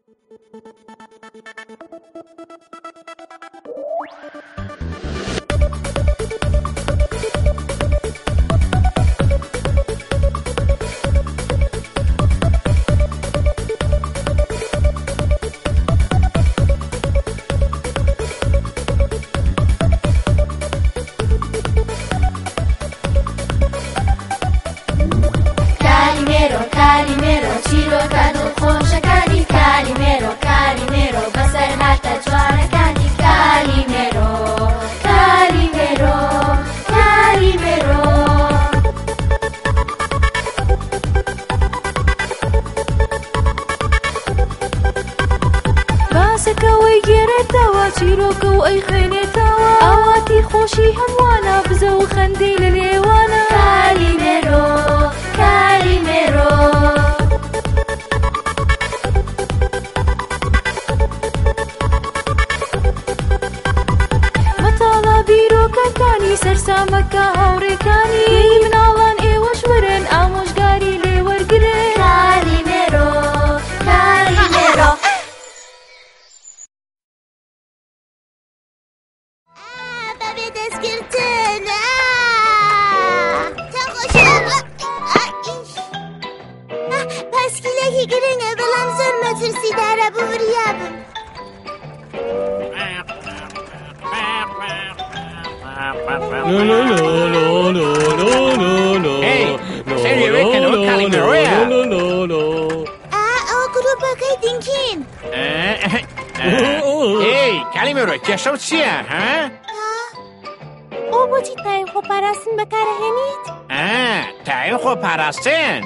کێشە چییە ها؟ ئەو بۆچی تایم خۆپاراستن بەکارەهێنیت؟ تایم خۆپاراستن؟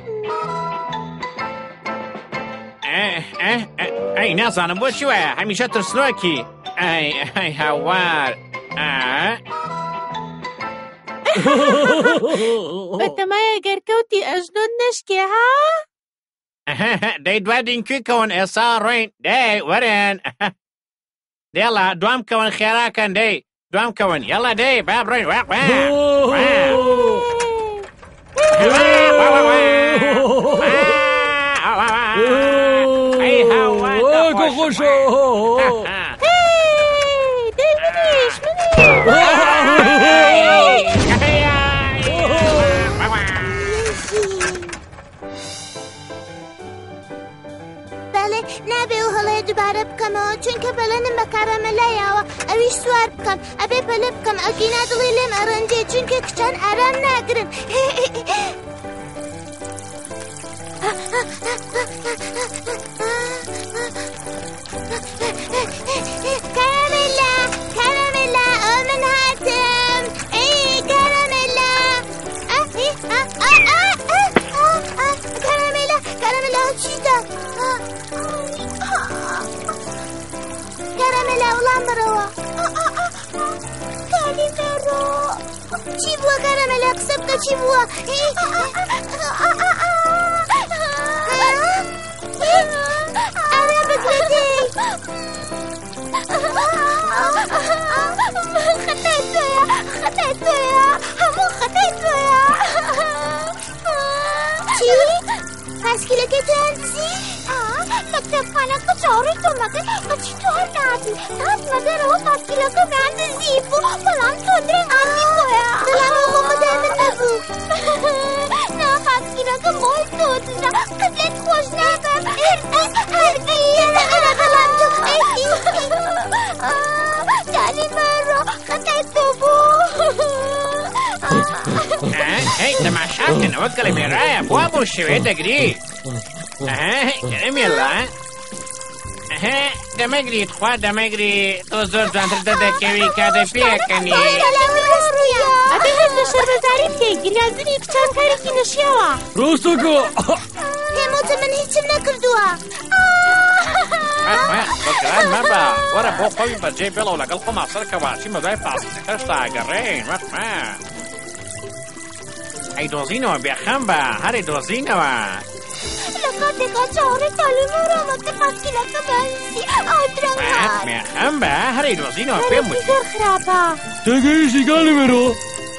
ئەی نازانم بۆ چی وایە هەمیشە ترسنۆکی ئەی هاوار بەتەمایە گەرکەوتی ئەژنۆت نەشکێ ها؟ دەی دوا دینکویکەون ئێسا ڕۆین دەی وەرن دێڵە دوام کەون خێراکەن دەی دوام کەون یەڵە دەی با بڕۆین ئەی هاوار خۆشە دەی منیش نابێ و هەڵەیە دووبارە بکەمەوە چونکە بەلەنم بە کارەمەلایەوە ئەویش سوار بکەم ئەبێ پەلە بکەم ئەگینا دڵی لێم ئەڕەنجێ چونکە کچان ئارام ناگرن کارەمەلا کارەمەلا ئەو من هاتم ئەی کارەمەلا کارەمەلا کارەمەلا چیتە کارەمەلا وڵام بڕەوە کالیمێڕۆ چی بووە کارەمەلا قسە بکە چی بووە ئەوێ بگرێتەی خەتای تۆیە خەتای تۆیە هەموو خەتای تۆیە چی؟ پاسکیلەکەی تۆیان دزی؟ لە کتێبخانەکە چاوەڕێی تۆ مەکەی بەچی تۆ هەر نهاتی هاتمە دەرەوە پاسکیلەکەمیان دزی بوو بەڵام تۆ درێنگاتی خۆیە دڵانی خۆمەدای من نەبوو نا پاسکیلەکەم بۆی تۆ دزا قەت خۆش ناکەم هەرگیە بەڵام تۆ جانی مەڕۆ خەتای تۆ بوو هەی تەماشاکەن ئەوە کەلەمێرایە بوا بۆ شێوەیە دەگری ئەمێڵە دەمەگریت خوا دەمەگری تۆ زۆر جوانتر دەدەکەوی کادە پێکەنی ئەبێ هەر لە شەربەزاری بکەیت گریازنی کچان کارێکی نەشیاوە ڕاستەکە پێم وتە من هیچم نەکردووە بەگران مەبە وەرە بۆ خۆی بەجێ بێڵەوە لەگەڵ خۆما سەرکەوە چیمە دوای پاسکەشتا ئەگەڕێین وەخمە ئەی دۆزینەوە بێخەم بە هەری دۆزینەوە لە کاتێکا چاوەڕێی تاڵێمەڕۆمەکە پاسکیلەکە بەنسی ئادرەنگات بێخەم بە هەری دۆزینەوە پێم وتی زۆر خراپە تێگەیشتی کالیمێرۆ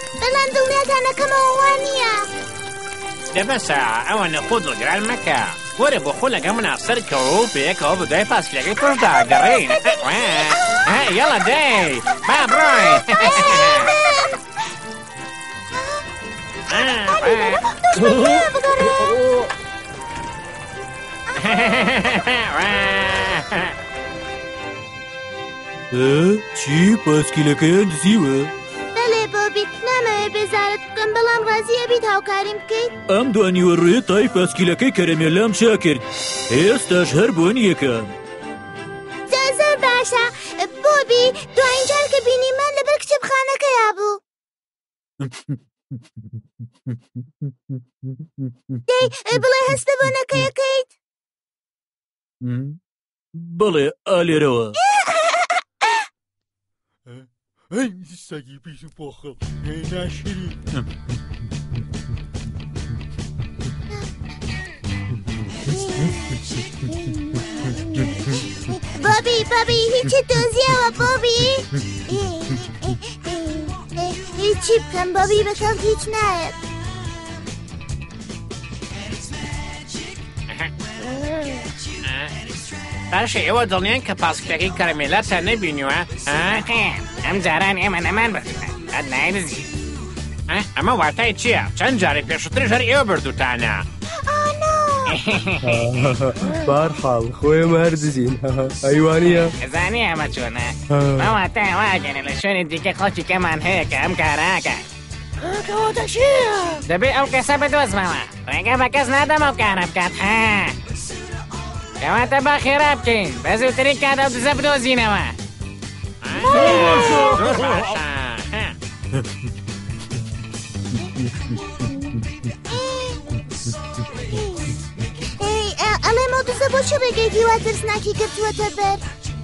بەڵام دڵنیاتانەکەمەوە وانییە دەبەسە ئەوە نەخۆ دڵگران مەکە وەرە بۆ خۆ لەگەڵ منە سەرکەوە و پێیەکەوە بە دوای پاسکیلەکەی تۆشدا گەڕێین یەڵە دەی با بڕۆین چی پاسکیلەکەیان دزیوە؟ بەڵێ بۆبی نامەوێت بێزارت بکەم بەڵام ڕازیە بیت هاوکاریم بکەیت ئەم دوانیوەڕێ تای پاسکیلەکەی کەرەمێلام چا کرد ئێستاش هەر بۆن یەکەم زۆر باشە بۆبی دوایین جار کە بینیمان لەبەر کتێبخانەکەیا بوو دەی بڵێ هەستە بۆ نەکەیەکەیت بەڵێ ئالێرەوە سەگی پیش و پۆخڵ ناشری بۆبی هیچی دۆزیەوە بۆبی هیچی بکەم بۆبی بەکەڵ هیچ نایەت باشە ئێوە دڵنیان کە پاسکیلەکەی کەرەمێلاتان نەبینیوە ئەم جاران ئێمە نەمان بردووە ئەد نایدزی ئەمە واتای چییە؟ چەند جارێک پێشترش هەر ئێوە بردووتانە بارحاڵ خۆیمە هەردزین ئەیوانە زانی ئەمە چۆنە مەواتای واگەنە لە شوێنی دیکە خەڵکی کەمان هەیە کە ئەم کاراکە کەواتە چییە؟ دەبێت ئەو کەسە بدۆزمەوە ڕێگە بە کەس نادەم ئەو کارە بکات کەواتە با خێرا بکەین بە زووتری کات ئەو دزە بدۆزینەوە زۆر باشە ئەڵێ مەودزە بۆچی ڕێگەی دیوا ترسناکی کردووەتە بەر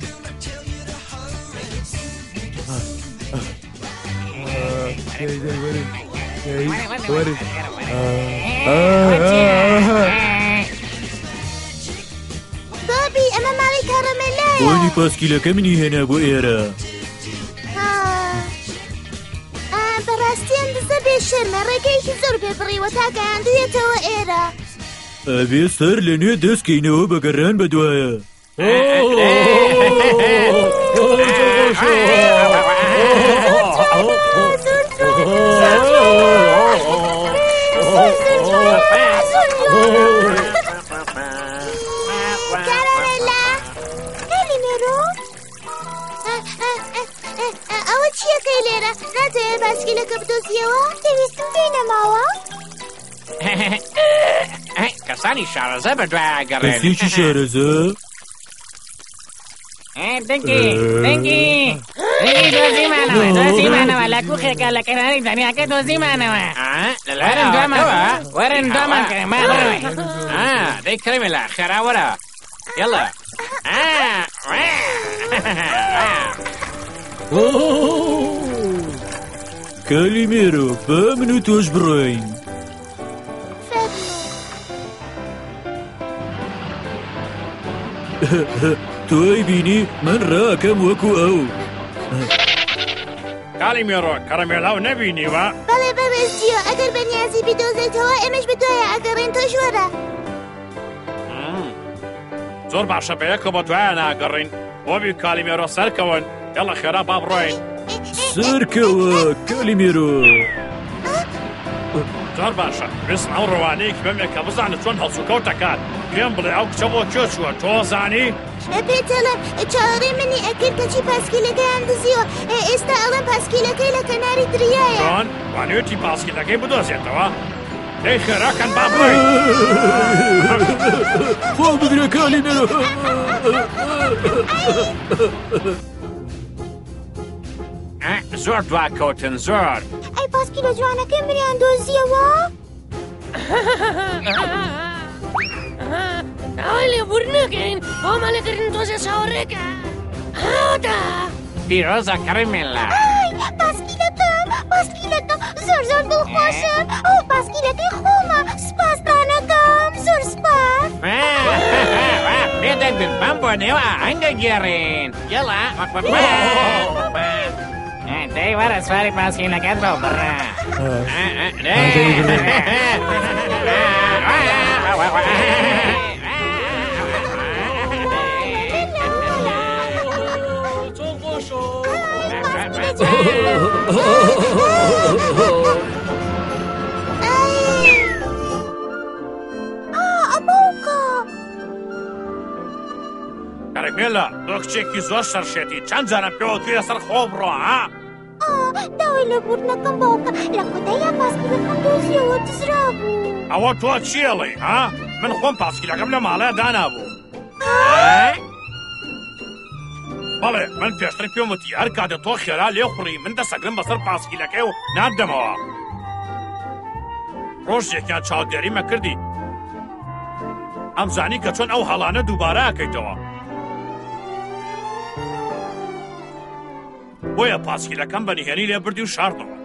بۆبی ئەمە ماڵی کەرەمێلایە بۆنی پاسکیلەکە منی هێنا بۆ ئێرە بەڕاستی ئەم دزە بێشەرمە ڕێگەیەکی زۆر پێ بڕیوە تاکە هاندوویەتەوە ئێرە ئەبێ سەر لە نوێ دەستکەینەوە بە گەڕان بەدوایە ئەوە چیەکەی لێرە ناتەوێت باسکیلەکە بدۆزیەوە پێویستم پێی نەماوە کەسانی شارەزە بە دوای گەڕێن کەسێکی شارەزە دەنگی دۆزیمانەوە لە کوخێکە لە کەناری دەنیاکە دۆزیمانەوە وەرن دۆمان کەمان دەی کەرەمێلە خێرا وەرە یەڵە کالیمێرۆ با من و تۆش بڕۆین تۆی بینی من ڕاکەم وەکو ئەو کالیمێرۆ کەرەمێلاو نەبینیوە بەڵێ بەڕێزجیۆ ئەگەر بەنیازی بدۆزێتەوە ئێمەش بدوایە ئەگەڕێن تۆ ژوەرە زۆر باشە بەیەکە بە دوایە ناگەڕین بۆبی کالیمێرۆ سەرکەون یەڵە خێرا با بڕۆین سەرکەوە کالیمێرۆ زۆر باشە ویستم ئەو ڕەوانەیەکی بەمێکە بزانە چۆن هەڵسوکەوتەکات پێم بڵێ ئەو کچە بۆ کێ چووە تۆ زانی پێتەڵە چاوەڕێ منی ئەکرد کەچی پاسکیلەکەیان دزیوە ئێستا ئەڵەم پاسکیلەکەی لە کەناری دریایە چۆن وانوێتی پاسکیلەکەی بدۆزێتەوە دەی خێراکەن با بڕۆین خۆ بگرە کالیمێرۆ زۆر دواکەوتن زۆر ئەی پاسکیلە جوانەکەی منیان دۆزیەوە ئەوە لێبوور نەکەین بۆ مەلەکردن تۆزە چاوەڕێکە هاوتا پیرۆزە کەرەمێلە پاسکیلەکەم زۆر دڵخۆشم ئەو پاسکیلەکەی خۆمە سپاسدانەکەم زۆر سپاس پێدەبێت بەم بۆ نێوە هەنگە گێڕین یەڵە دەی وەرە سواری پاسکیلەکەت بۆ بڕە کەرەمێلە تۆ کچێکی زۆر سەرشێتی چەند جارە پێوەتوی لەسەر خۆ بڕۆ ها؟ داوای لە بوورنەکەم باوکە لە کۆتاییا پاسکیلەکەم دۆزیەوە دزرا بوو. ئەوە تۆ چیڵێ ها؟ من خۆم پاسکیلەکەم لە ماڵەیە دانابوو. بەڵێ من پێشتر پێم وتی هەر کاتە تۆ خێرا لێخوڕی من دەسەگرم بەسەر پاسکیلەکەی و نادەمەوە. ڕۆژێکیان چاودێریمە کردی ئەمزانی کە چۆن ئەو هەڵانە دووبارە ئەکەیتەوە. بۆیە پاسکیلەکەم بەنیهێنی لێ بردی و شاردەوە.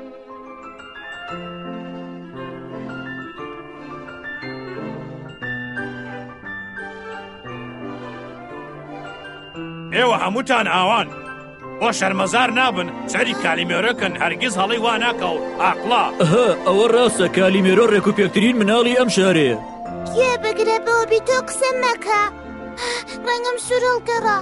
ئێوە هەمووتان ئاوان بۆ شەرمەزار نابن سەری کالیمێرۆکن هەرگیز هەڵی وا ناکەوت ئاقڵا. ئەوە ڕاستە کالیمێرۆ ڕێکوپێکترین مناڵی ئەم شارەیە. گوێ بگرە بۆبی تۆ قسە مەکە ڕەنگەم سوورەڵگەڕا.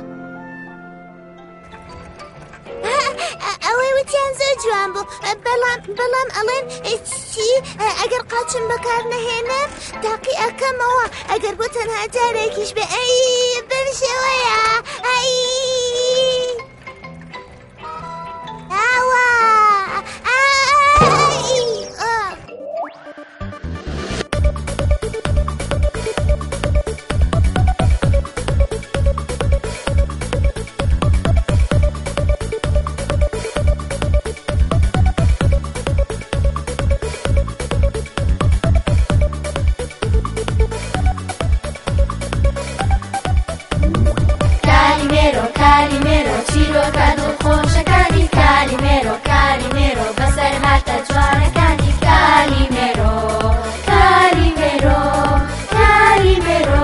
ئەوەی وتیان زۆر جوان بوو بەڵام ئەڵێن چی ئەگەر قاچم بەکار نەهێنم تاقی ئەکەمەوە ئەگەر بۆ تەنها جارێکیش بێ ئەی بەرشەوەیە ئەی ئاوا کالیمێرۆ چیرۆکە دڵخۆشەکانی کالیمێرۆ کالیمێرۆ بەسەر هاتە جوانەکانی کالیمێرۆ کالیمێرۆ کالیمێرۆ.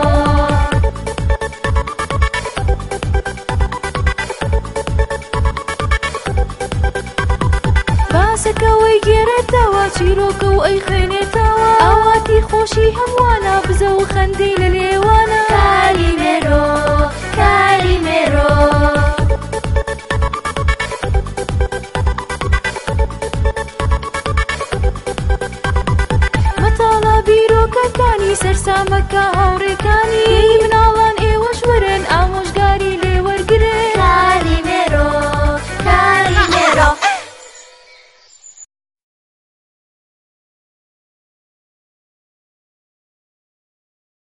باسەکەوەی گێرێتەوە چیرۆکە و ئەی خوێنێتەوە ئاواتی خۆشی هەمووانە بزە و خەندەی لە لێوانە کالیمێرۆ کالیمێرۆ. مەتاڵە بیرۆکەکانی سەرسامەکە هاوڕێکانی